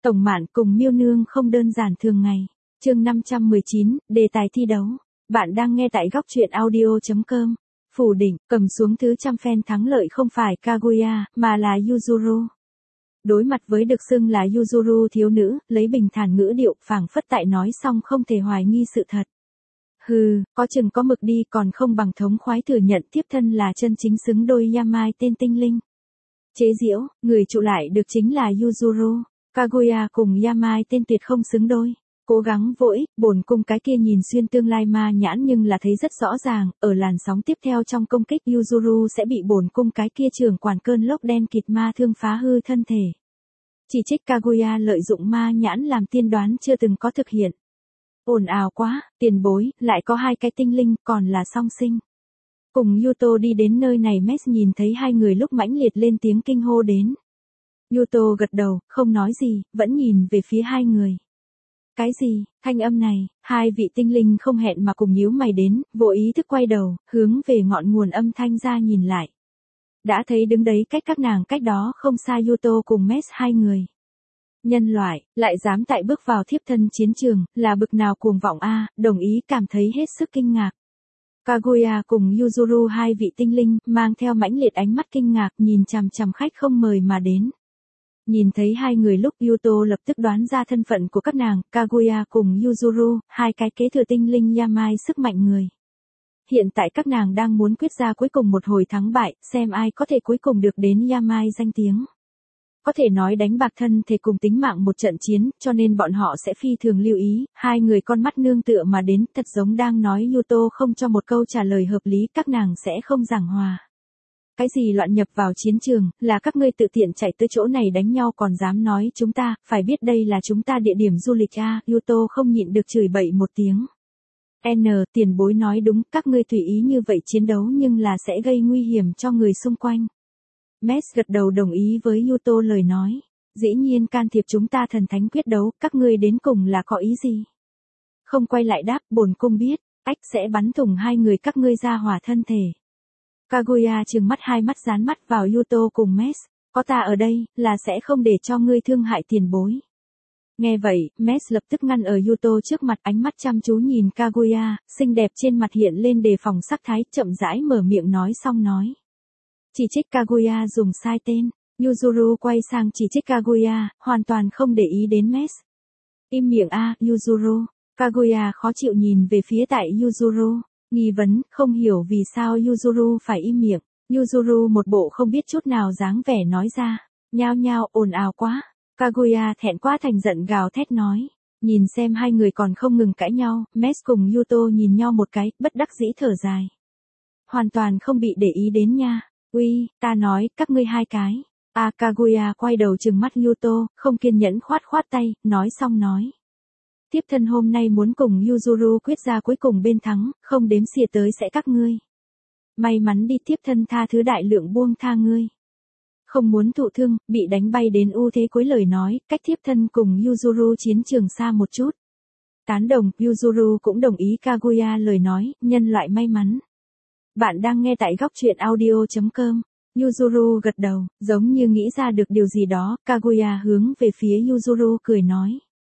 Tổng Mạn cùng Miêu Nương không đơn giản thường ngày. Chương 519, đề tài thi đấu. Bạn đang nghe tại góc truyện audio.com. Phủ đỉnh, cầm xuống thứ trăm phen thắng lợi không phải Kaguya, mà là Yuzuru. Đối mặt với được xưng là Yuzuru thiếu nữ, lấy bình thản ngữ điệu phảng phất tại nói xong không thể hoài nghi sự thật. Hừ, có chừng có mực đi còn không bằng thống khoái thừa nhận tiếp thân là chân chính xứng đôi Yamai tên tinh linh. Chế giễu, người trụ lại được chính là Yuzuru. Kaguya cùng Yamai tên tuyệt không xứng đôi. Cố gắng vội, bổn cung cái kia nhìn xuyên tương lai ma nhãn nhưng là thấy rất rõ ràng, ở làn sóng tiếp theo trong công kích Yuzuru sẽ bị bổn cung cái kia trưởng quản cơn lốc đen kịt ma thương phá hư thân thể. Chỉ trích Kaguya lợi dụng ma nhãn làm tiên đoán chưa từng có thực hiện. Ồn ào quá, tiền bối, lại có hai cái tinh linh, còn là song sinh. Cùng Yuto đi đến nơi này Mes nhìn thấy hai người lúc mãnh liệt lên tiếng kinh hô đến. Yuto gật đầu, không nói gì, vẫn nhìn về phía hai người. Cái gì, thanh âm này, hai vị tinh linh không hẹn mà cùng nhíu mày đến, vô ý thức quay đầu, hướng về ngọn nguồn âm thanh ra nhìn lại. Đã thấy đứng đấy cách các nàng cách đó không xa Yuto cùng Mes hai người. Nhân loại, lại dám tại bước vào thiếp thân chiến trường, là bực nào cuồng vọng a, đồng ý cảm thấy hết sức kinh ngạc. Kaguya cùng Yuzuru hai vị tinh linh, mang theo mãnh liệt ánh mắt kinh ngạc nhìn chằm chằm khách không mời mà đến. Nhìn thấy hai người lúc Yuto lập tức đoán ra thân phận của các nàng, Kaguya cùng Yuzuru, hai cái kế thừa tinh linh Yamai sức mạnh người. Hiện tại các nàng đang muốn quyết ra cuối cùng một hồi thắng bại, xem ai có thể cuối cùng được đến Yamai danh tiếng. Có thể nói đánh bạc thân thể cùng tính mạng một trận chiến, cho nên bọn họ sẽ phi thường lưu ý, hai người con mắt nương tựa mà đến, thật giống đang nói Yuto không cho một câu trả lời hợp lý các nàng sẽ không giảng hòa. Cái gì loạn nhập vào chiến trường, là các ngươi tự tiện chạy tới chỗ này đánh nhau còn dám nói chúng ta, phải biết đây là chúng ta địa điểm du lịch a, Yuto không nhịn được chửi bậy một tiếng. Tiền bối nói đúng, các ngươi tùy ý như vậy chiến đấu nhưng là sẽ gây nguy hiểm cho người xung quanh. Mes gật đầu đồng ý với Yuto lời nói. Dĩ nhiên can thiệp chúng ta thần thánh quyết đấu, các ngươi đến cùng là có ý gì? Không quay lại đáp, bổn cung biết, ách sẽ bắn thủng hai người các ngươi ra hỏa thân thể. Kaguya trừng mắt hai mắt dán mắt vào Yuto cùng Mes, có ta ở đây, là sẽ không để cho ngươi thương hại tiền bối. Nghe vậy, Mes lập tức ngăn ở Yuto trước mặt ánh mắt chăm chú nhìn Kaguya, xinh đẹp trên mặt hiện lên đề phòng sắc thái, chậm rãi mở miệng nói xong nói. Chỉ trích Kaguya dùng sai tên, Yuzuru quay sang chỉ trích Kaguya, hoàn toàn không để ý đến Mes. Im miệng a, Yuzuru. Kaguya khó chịu nhìn về phía tại Yuzuru, nghi vấn, không hiểu vì sao Yuzuru phải im miệng. Yuzuru một bộ không biết chút nào dáng vẻ nói ra, nhao nhao, ồn ào quá. Kaguya thẹn quá thành giận gào thét nói. Nhìn xem hai người còn không ngừng cãi nhau, Mes cùng Yuto nhìn nhau một cái, bất đắc dĩ thở dài. Hoàn toàn không bị để ý đến nha. Uy, ta nói, các ngươi hai cái. Kaguya quay đầu trừng mắt Yuto, không kiên nhẫn khoát khoát tay, nói xong nói. Tiếp thân hôm nay muốn cùng Yuzuru quyết ra cuối cùng bên thắng, không đếm xỉa tới sẽ các ngươi. May mắn đi tiếp thân tha thứ đại lượng buông tha ngươi. Không muốn thụ thương, bị đánh bay đến ưu thế cuối lời nói, cách tiếp thân cùng Yuzuru chiến trường xa một chút. Tán đồng, Yuzuru cũng đồng ý Kaguya lời nói, nhân loại may mắn. Bạn đang nghe tại góc truyện audio.com. Yuzuru gật đầu, giống như nghĩ ra được điều gì đó, Kaguya hướng về phía Yuzuru cười nói.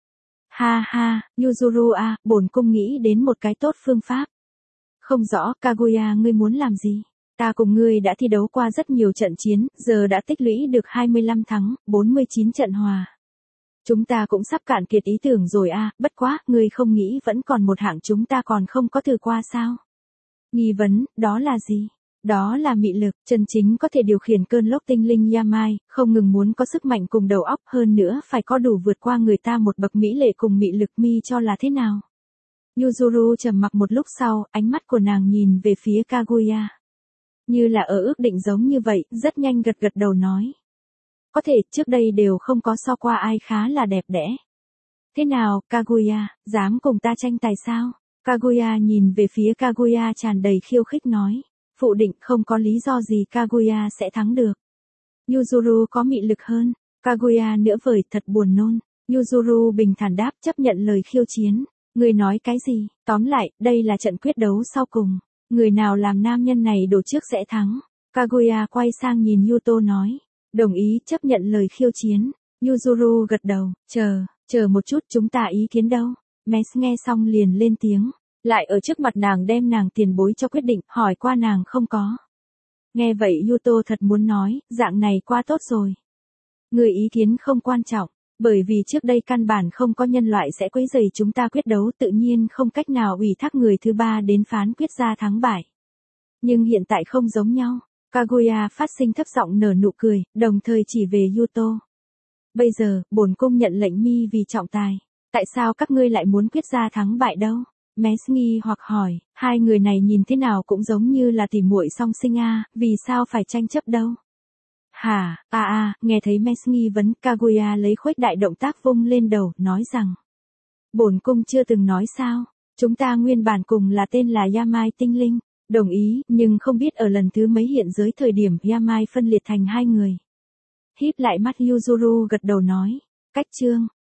Ha ha, Yuzuru a, bổn cung nghĩ đến một cái tốt phương pháp. Không rõ, Kaguya ngươi muốn làm gì? Ta cùng ngươi đã thi đấu qua rất nhiều trận chiến, giờ đã tích lũy được 25 thắng, 49 trận hòa. Chúng ta cũng sắp cạn kiệt ý tưởng rồi a, bất quá, ngươi không nghĩ vẫn còn một hạng chúng ta còn không có thử qua sao? Nghi vấn, đó là gì? Đó là mị lực, chân chính có thể điều khiển cơn lốc tinh linh Yamai, không ngừng muốn có sức mạnh cùng đầu óc hơn nữa phải có đủ vượt qua người ta một bậc mỹ lệ cùng mị lực mi cho là thế nào? Yuzuru trầm mặc một lúc sau, ánh mắt của nàng nhìn về phía Kaguya. Như là ở ước định giống như vậy, rất nhanh gật gật đầu nói. Có thể, trước đây đều không có so qua ai khá là đẹp đẽ. Thế nào, Kaguya, dám cùng ta tranh tài sao? Kaguya nhìn về phía Kaguya tràn đầy khiêu khích nói. Phụ định không có lý do gì Kaguya sẽ thắng được. Yuzuru có mị lực hơn. Kaguya nữa vời thật buồn nôn. Yuzuru bình thản đáp chấp nhận lời khiêu chiến. Người nói cái gì? Tóm lại, đây là trận quyết đấu sau cùng. Người nào làm nam nhân này đổ trước sẽ thắng. Kaguya quay sang nhìn Yuto nói. Đồng ý chấp nhận lời khiêu chiến. Yuzuru gật đầu, chờ một chút, chúng ta ý kiến đâu. Mes nghe xong liền lên tiếng, lại ở trước mặt nàng đem nàng tiền bối cho quyết định, hỏi qua nàng không có. Nghe vậy Yuto thật muốn nói, dạng này qua tốt rồi. Người ý kiến không quan trọng, bởi vì trước đây căn bản không có nhân loại sẽ quấy rầy chúng ta quyết đấu, tự nhiên không cách nào ủy thác người thứ ba đến phán quyết ra thắng bại. Nhưng hiện tại không giống nhau. Kaguya phát sinh thấp giọng nở nụ cười, đồng thời chỉ về Yuto. Bây giờ, bổn cung nhận lệnh mi vì trọng tài. Tại sao các ngươi lại muốn quyết ra thắng bại đâu? Mes nghi hoặc hỏi, hai người này nhìn thế nào cũng giống như là tỉ muội song sinh vì sao phải tranh chấp đâu? Hả, nghe thấy Mes nghi vấn, Kaguya lấy khuếch đại động tác vung lên đầu, nói rằng. Bổn cung chưa từng nói sao, chúng ta nguyên bản cùng là tên là Yamai tinh linh. Đồng ý, nhưng không biết ở lần thứ mấy hiện giới thời điểm Yamai phân liệt thành hai người. Híp lại mắt Yuzuru gật đầu nói, cách chương.